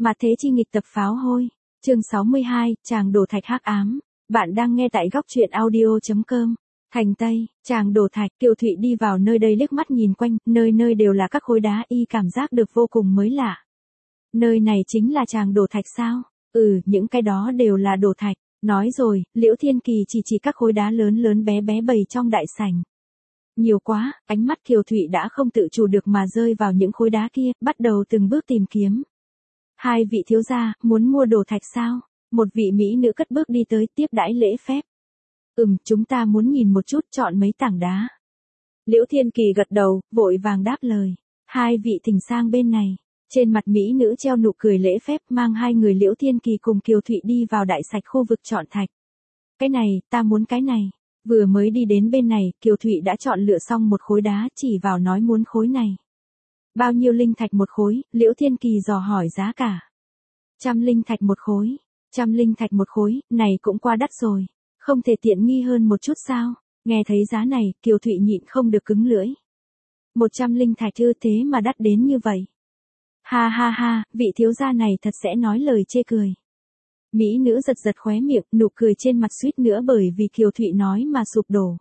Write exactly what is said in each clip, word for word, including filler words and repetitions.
Mà thế chi nghịch tập pháo hôi. Chương sáu mươi hai, chàng đổ thạch hắc ám. Bạn đang nghe tại góc truyện audio chấm com. Thành Tây, chàng đổ thạch, Kiều Thụy đi vào nơi đây liếc mắt nhìn quanh, nơi nơi đều là các khối đá, y cảm giác được vô cùng mới lạ. Nơi này chính là chàng đổ thạch sao? Ừ, những cái đó đều là đổ thạch. Nói rồi, Liễu Thiên Kỳ chỉ chỉ các khối đá lớn lớn bé bé bày trong đại sảnh. Nhiều quá, ánh mắt Kiều Thụy đã không tự chủ được mà rơi vào những khối đá kia, bắt đầu từng bước tìm kiếm. Hai vị thiếu gia, muốn mua đồ thạch sao? Một vị mỹ nữ cất bước đi tới tiếp đãi lễ phép. Ừm, chúng ta muốn nhìn một chút, chọn mấy tảng đá. Liễu Thiên Kỳ gật đầu, vội vàng đáp lời. Hai vị thỉnh sang bên này. Trên mặt mỹ nữ treo nụ cười lễ phép, mang hai người Liễu Thiên Kỳ cùng Kiều Thụy đi vào đại sảnh khu vực chọn thạch. Cái này, ta muốn cái này. Vừa mới đi đến bên này, Kiều Thụy đã chọn lựa xong một khối đá, chỉ vào nói muốn khối này. Bao nhiêu linh thạch một khối? Liễu Thiên Kỳ dò hỏi giá cả. Trăm linh thạch một khối. Trăm linh thạch một khối, này cũng quá đắt rồi. Không thể tiện nghi hơn một chút sao? Nghe thấy giá này, Kiều Thụy nhịn không được cứng lưỡi. Một trăm linh thạch ư, thế mà đắt đến như vậy. Ha ha ha, vị thiếu gia này thật sẽ nói lời chê cười. Mỹ nữ giật giật khóe miệng, nụ cười trên mặt suýt nữa bởi vì Kiều Thụy nói mà sụp đổ.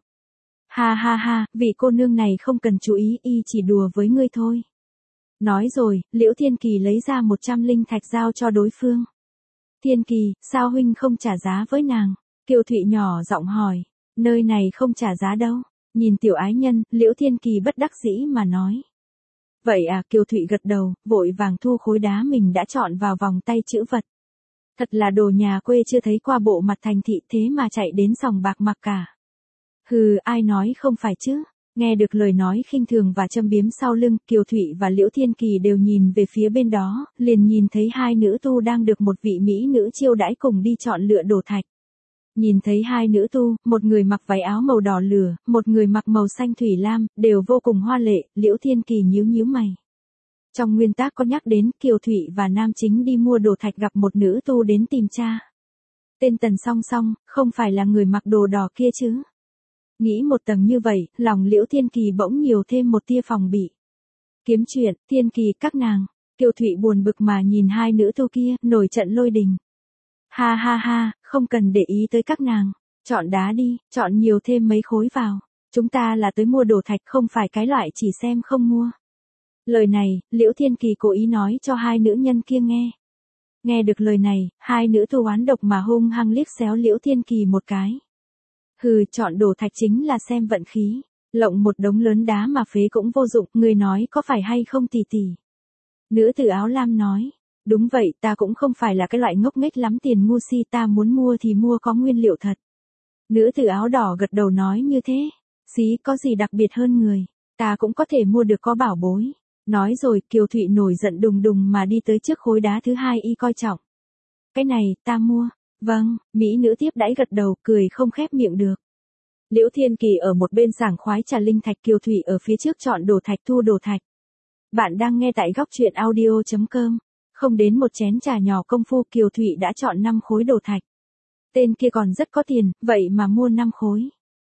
Ha ha ha, vị cô nương này không cần chú ý, y chỉ đùa với ngươi thôi. Nói rồi, Liễu Thiên Kỳ lấy ra một trăm linh thạch giao cho đối phương. Thiên Kỳ, sao huynh không trả giá với nàng? Kiều Thụy nhỏ giọng hỏi. Nơi này không trả giá đâu. Nhìn tiểu ái nhân, Liễu Thiên Kỳ bất đắc dĩ mà nói. Vậy à, Kiều Thụy gật đầu, vội vàng thu khối đá mình đã chọn vào vòng tay chữ vật. Thật là đồ nhà quê chưa thấy qua bộ mặt thành thị thế mà chạy đến sòng bạc mặc cả. Hừ, ai nói không phải chứ? Nghe được lời nói khinh thường và châm biếm sau lưng, Kiều Thụy và Liễu Thiên Kỳ đều nhìn về phía bên đó, liền nhìn thấy hai nữ tu đang được một vị mỹ nữ chiêu đãi cùng đi chọn lựa đồ thạch. Nhìn thấy hai nữ tu, một người mặc váy áo màu đỏ lửa, một người mặc màu xanh thủy lam, đều vô cùng hoa lệ, Liễu Thiên Kỳ nhíu nhíu mày. Trong nguyên tác có nhắc đến Kiều Thụy và nam chính đi mua đồ thạch gặp một nữ tu đến tìm cha. Tên Tần Song Song, không phải là người mặc đồ đỏ kia chứ? Nghĩ một tầng như vậy, lòng Liễu Thiên Kỳ bỗng nhiều thêm một tia phòng bị. Kiếm chuyện, Thiên Kỳ các nàng, Kiều Thụy buồn bực mà nhìn hai nữ tu kia, nổi trận lôi đình. Ha ha ha, không cần để ý tới các nàng, chọn đá đi, chọn nhiều thêm mấy khối vào. Chúng ta là tới mua đồ thạch không phải cái loại chỉ xem không mua. Lời này, Liễu Thiên Kỳ cố ý nói cho hai nữ nhân kia nghe. Nghe được lời này, hai nữ tu oán độc mà hung hăng liếc xéo Liễu Thiên Kỳ một cái. Hừ, chọn đồ thạch chính là xem vận khí. Lộng một đống lớn đá mà phế cũng vô dụng, người nói có phải hay không tỷ tỷ? Nữ tử áo lam nói. Đúng vậy, ta cũng không phải là cái loại ngốc nghếch lắm tiền ngu si, ta muốn mua thì mua có nguyên liệu thật. Nữ tử áo đỏ gật đầu nói như thế. Xí, có gì đặc biệt hơn người, ta cũng có thể mua được có bảo bối. Nói rồi, Kiều Thụy nổi giận đùng đùng mà đi tới trước khối đá thứ hai y coi trọng. Cái này, ta mua. Vâng, mỹ nữ tiếp đãi gật đầu, cười không khép miệng được. Liễu Thiên Kỳ ở một bên sảng khoái trà linh thạch, Kiều Thụy ở phía trước chọn đồ thạch thu đồ thạch. Bạn đang nghe tại góc truyện audio chấm com. Không đến một chén trà nhỏ công phu, Kiều Thụy đã chọn năm khối đồ thạch. Tên kia còn rất có tiền, vậy mà mua năm khối.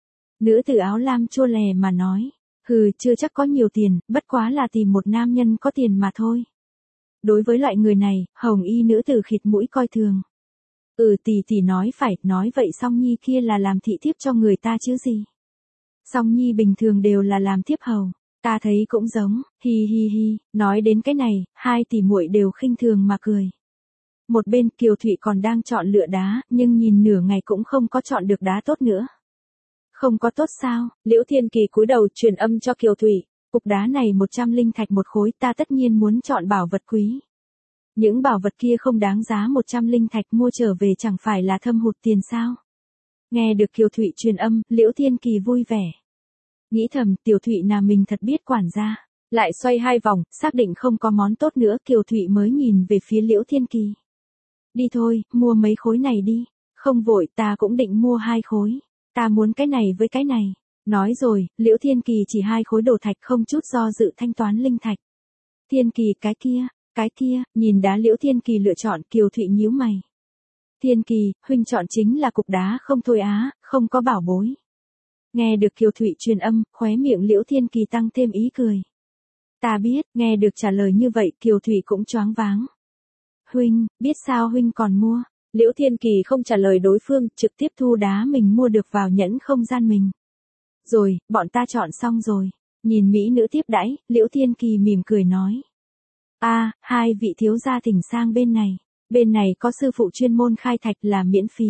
Nữ tử áo lam chua lè mà nói. Hừ, chưa chắc có nhiều tiền, bất quá là tìm một nam nhân có tiền mà thôi. Đối với loại người này, hồng y nữ tử khịt mũi coi thường. Ừ, tỷ tỷ nói phải, nói vậy Song Nhi kia là làm thị thiếp cho người ta chứ gì. Song Nhi bình thường đều là làm thiếp hầu, ta thấy cũng giống, hi hi hi. Nói đến cái này, hai tỷ muội đều khinh thường mà cười. Một bên Kiều Thụy còn đang chọn lựa đá, nhưng nhìn nửa ngày cũng không có chọn được đá tốt nữa. Không có tốt sao? Liễu Thiên Kỳ cúi đầu truyền âm cho Kiều Thụy. Cục đá này một trăm linh thạch một khối, ta tất nhiên muốn chọn bảo vật quý. Những bảo vật kia không đáng giá một trăm linh thạch, mua trở về chẳng phải là thâm hụt tiền sao? Nghe được Kiều Thụy truyền âm, Liễu Thiên Kỳ vui vẻ. Nghĩ thầm, tiểu Thụy nào mình thật biết quản gia. Lại xoay hai vòng, xác định không có món tốt nữa, Kiều Thụy mới nhìn về phía Liễu Thiên Kỳ. Đi thôi, mua mấy khối này đi. Không vội, ta cũng định mua hai khối. Ta muốn cái này với cái này. Nói rồi, Liễu Thiên Kỳ chỉ hai khối đồ thạch không chút do dự thanh toán linh thạch. Thiên Kỳ, cái kia, cái kia, nhìn đá Liễu Thiên Kỳ lựa chọn, Kiều Thụy nhíu mày. Thiên Kỳ, huynh chọn chính là cục đá không thôi á, không có bảo bối. Nghe được Kiều Thụy truyền âm, khóe miệng Liễu Thiên Kỳ tăng thêm ý cười. Ta biết, nghe được trả lời như vậy, Kiều Thụy cũng choáng váng. huynh, biết sao huynh còn mua? Liễu Thiên Kỳ không trả lời đối phương, trực tiếp thu đá mình mua được vào nhẫn không gian mình. Rồi, bọn ta chọn xong rồi. Nhìn mỹ nữ tiếp đãi, Liễu Thiên Kỳ mỉm cười nói. A, à, hai vị thiếu gia thỉnh sang bên này. Bên này có sư phụ chuyên môn khai thạch là miễn phí.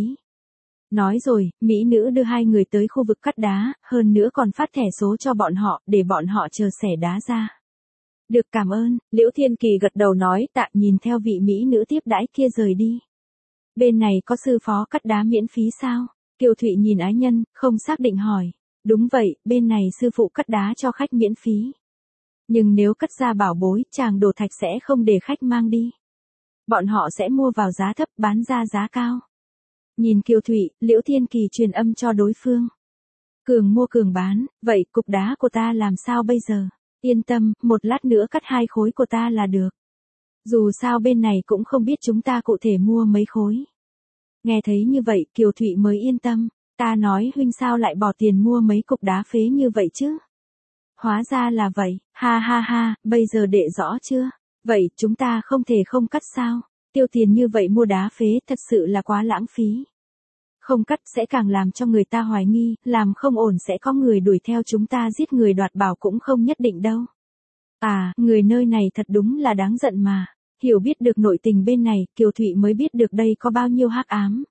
Nói rồi, mỹ nữ đưa hai người tới khu vực cắt đá, hơn nữa còn phát thẻ số cho bọn họ, để bọn họ chờ xẻ đá ra. Được, cảm ơn, Liễu Thiên Kỳ gật đầu nói tạ, nhìn theo vị mỹ nữ tiếp đãi kia rời đi. Bên này có sư phó cắt đá miễn phí sao? Kiều Thụy nhìn ái nhân, không xác định hỏi. Đúng vậy, bên này sư phụ cắt đá cho khách miễn phí. Nhưng nếu cắt ra bảo bối, chàng đồ thạch sẽ không để khách mang đi. Bọn họ sẽ mua vào giá thấp, bán ra giá cao. Nhìn Kiều Thụy, Liễu Thiên Kỳ truyền âm cho đối phương. Cường mua cường bán, vậy cục đá của ta làm sao bây giờ? Yên tâm, một lát nữa cắt hai khối của ta là được. Dù sao bên này cũng không biết chúng ta cụ thể mua mấy khối. Nghe thấy như vậy, Kiều Thụy mới yên tâm. Ta nói huynh sao lại bỏ tiền mua mấy cục đá phế như vậy chứ? Hóa ra là vậy, ha ha ha, bây giờ đệ rõ chưa? Vậy chúng ta không thể không cắt sao? Tiêu tiền như vậy mua đá phế thật sự là quá lãng phí. Không cắt sẽ càng làm cho người ta hoài nghi, làm không ổn sẽ có người đuổi theo chúng ta giết người đoạt bảo cũng không nhất định đâu. À, người nơi này thật đúng là đáng giận mà. Hiểu biết được nội tình bên này, Kiều Thụy mới biết được đây có bao nhiêu hắc ám.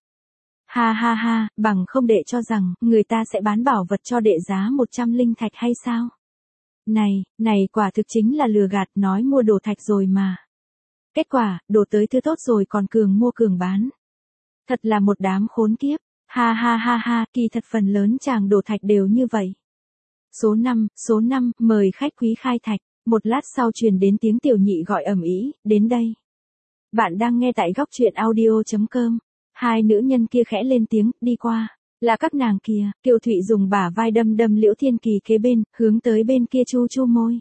Ha ha ha, bằng không đệ cho rằng, người ta sẽ bán bảo vật cho đệ giá một trăm linh thạch hay sao? Này, này quả thực chính là lừa gạt, nói mua đồ thạch rồi mà. Kết quả, đồ tới thứ tốt rồi còn cường mua cường bán. Thật là một đám khốn kiếp. Ha ha ha ha, kỳ thật phần lớn chàng đồ thạch đều như vậy. Số năm, số năm, mời khách quý khai thạch. Một lát sau truyền đến tiếng tiểu nhị gọi ầm ĩ, đến đây. Bạn đang nghe tại góc truyện audio chấm com. Hai nữ nhân kia khẽ lên tiếng, đi qua. Là các nàng kia, Kiều Thụy dùng bả vai đâm đâm Liễu Thiên Kỳ kế bên, hướng tới bên kia chu chu môi.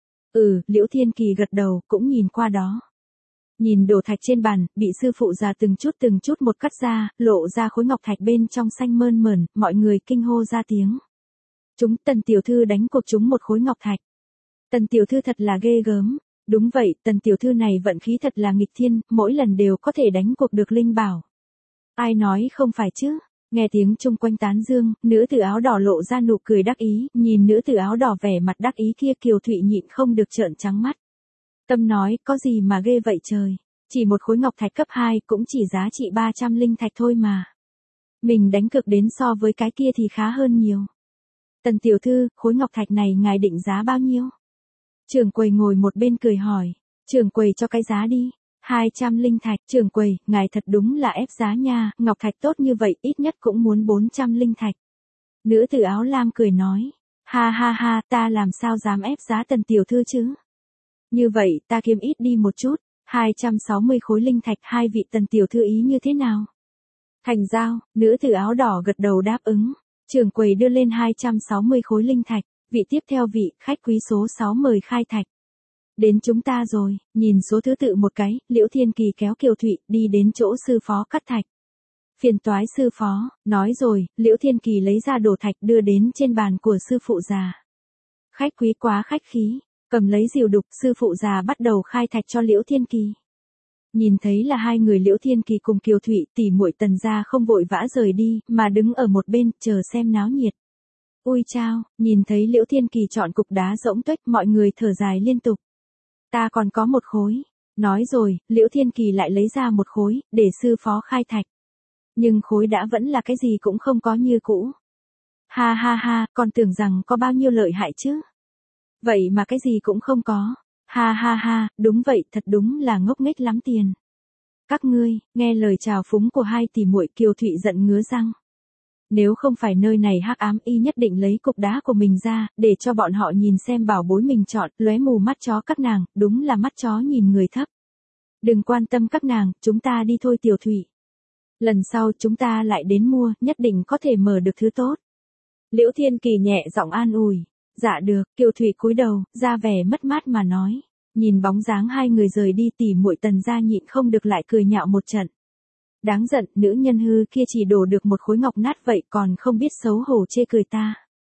Ừ, Liễu Thiên Kỳ gật đầu, cũng nhìn qua đó. Nhìn đồ thạch trên bàn, bị sư phụ già từng chút từng chút một cắt ra, lộ ra khối ngọc thạch bên trong xanh mơn mởn, mọi người kinh hô ra tiếng. Chúng Tần tiểu thư đánh cuộc chúng một khối ngọc thạch. Tần tiểu thư thật là ghê gớm. Đúng vậy, Tần tiểu thư này vận khí thật là nghịch thiên, mỗi lần đều có thể đánh cuộc được linh bảo. Ai nói không phải chứ? Nghe tiếng chung quanh tán dương, nữ tử áo đỏ lộ ra nụ cười đắc ý, nhìn nữ tử áo đỏ vẻ mặt đắc ý kia, Kiều Thụy nhịn không được trợn trắng mắt. Tâm nói, có gì mà ghê vậy trời, chỉ một khối ngọc thạch cấp hai cũng chỉ giá trị ba trăm linh thạch thôi mà. Mình đánh cược đến so với cái kia thì khá hơn nhiều. Tần tiểu thư, khối ngọc thạch này ngài định giá bao nhiêu? Trưởng quầy ngồi một bên cười hỏi, trưởng quầy cho cái giá đi. hai trăm linh thạch, trưởng quầy, ngài thật đúng là ép giá nha, ngọc thạch tốt như vậy ít nhất cũng muốn bốn trăm linh thạch. Nữ tử áo lam cười nói, ha ha ha, ta làm sao dám ép giá Tần tiểu thư chứ? Như vậy, ta kiếm ít đi một chút, hai trăm sáu mươi khối linh thạch, hai vị Tần tiểu thư ý như thế nào? Thành giao, nữ tử áo đỏ gật đầu đáp ứng, trưởng quầy đưa lên hai trăm sáu mươi khối linh thạch, vị tiếp theo vị, khách quý số sáu mời khai thạch. Đến chúng ta rồi, nhìn số thứ tự một cái, Liễu Thiên Kỳ kéo Kiều Thụy đi đến chỗ sư phó cắt thạch. Phiền toái sư phó, nói rồi, Liễu Thiên Kỳ lấy ra đồ thạch đưa đến trên bàn của sư phụ già. Khách quý quá khách khí, cầm lấy rìu đục, sư phụ già bắt đầu khai thạch cho Liễu Thiên Kỳ. Nhìn thấy là hai người Liễu Thiên Kỳ cùng Kiều Thụy, tỷ muội Tần gia không vội vã rời đi, mà đứng ở một bên, chờ xem náo nhiệt. Ui chao, nhìn thấy Liễu Thiên Kỳ chọn cục đá rỗng tuếch, mọi người thở dài liên tục. Ta còn có một khối. Nói rồi, Liễu Thiên Kỳ lại lấy ra một khối, để sư phó khai thạch. Nhưng khối đã vẫn là cái gì cũng không có như cũ. Ha ha ha, còn tưởng rằng có bao nhiêu lợi hại chứ. Vậy mà cái gì cũng không có. Ha ha ha, đúng vậy, thật đúng là ngốc nghếch lắm tiền. Các ngươi, nghe lời chào phúng của hai tỷ muội, Kiều Thụy giận ngứa răng. Nếu không phải nơi này hắc ám, y nhất định lấy cục đá của mình ra, để cho bọn họ nhìn xem bảo bối mình chọn, lóe mù mắt chó các nàng, đúng là mắt chó nhìn người thấp. Đừng quan tâm các nàng, chúng ta đi thôi Tiểu Thụy. Lần sau chúng ta lại đến mua, nhất định có thể mở được thứ tốt. Liễu Thiên Kỳ nhẹ giọng an ủi. Dạ được, Kiều Thụy cúi đầu, ra vẻ mất mát mà nói. Nhìn bóng dáng hai người rời đi, tỷ muội Tần gia nhịn không được lại cười nhạo một trận. Đáng giận, nữ nhân hư kia chỉ đổ được một khối ngọc nát vậy còn không biết xấu hổ chê cười ta.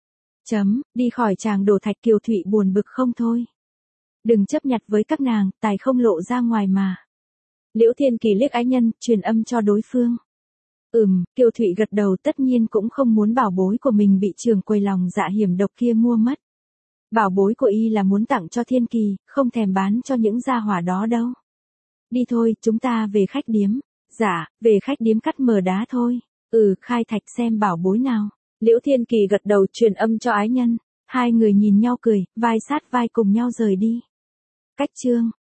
Chấm, đi khỏi chàng đổ thạch. Kiều Thụy buồn bực không thôi. Đừng chấp nhặt với các nàng, tài không lộ ra ngoài mà. Liễu Thiên Kỳ liếc Ái Nhân, truyền âm cho đối phương. Ừm, Kiều Thụy gật đầu, tất nhiên cũng không muốn bảo bối của mình bị trưởng quầy lòng dạ hiểm độc kia mua mất. Bảo bối của y là muốn tặng cho Thiên Kỳ, không thèm bán cho những gia hỏa đó đâu. Đi thôi, chúng ta về khách điếm. Dạ, về khách điếm cắt mờ đá thôi. Ừ, khai thạch xem bảo bối nào. Liễu Thiên Kỳ gật đầu, truyền âm cho Ái Nhân. Hai người nhìn nhau cười, vai sát vai cùng nhau rời đi. Cách chương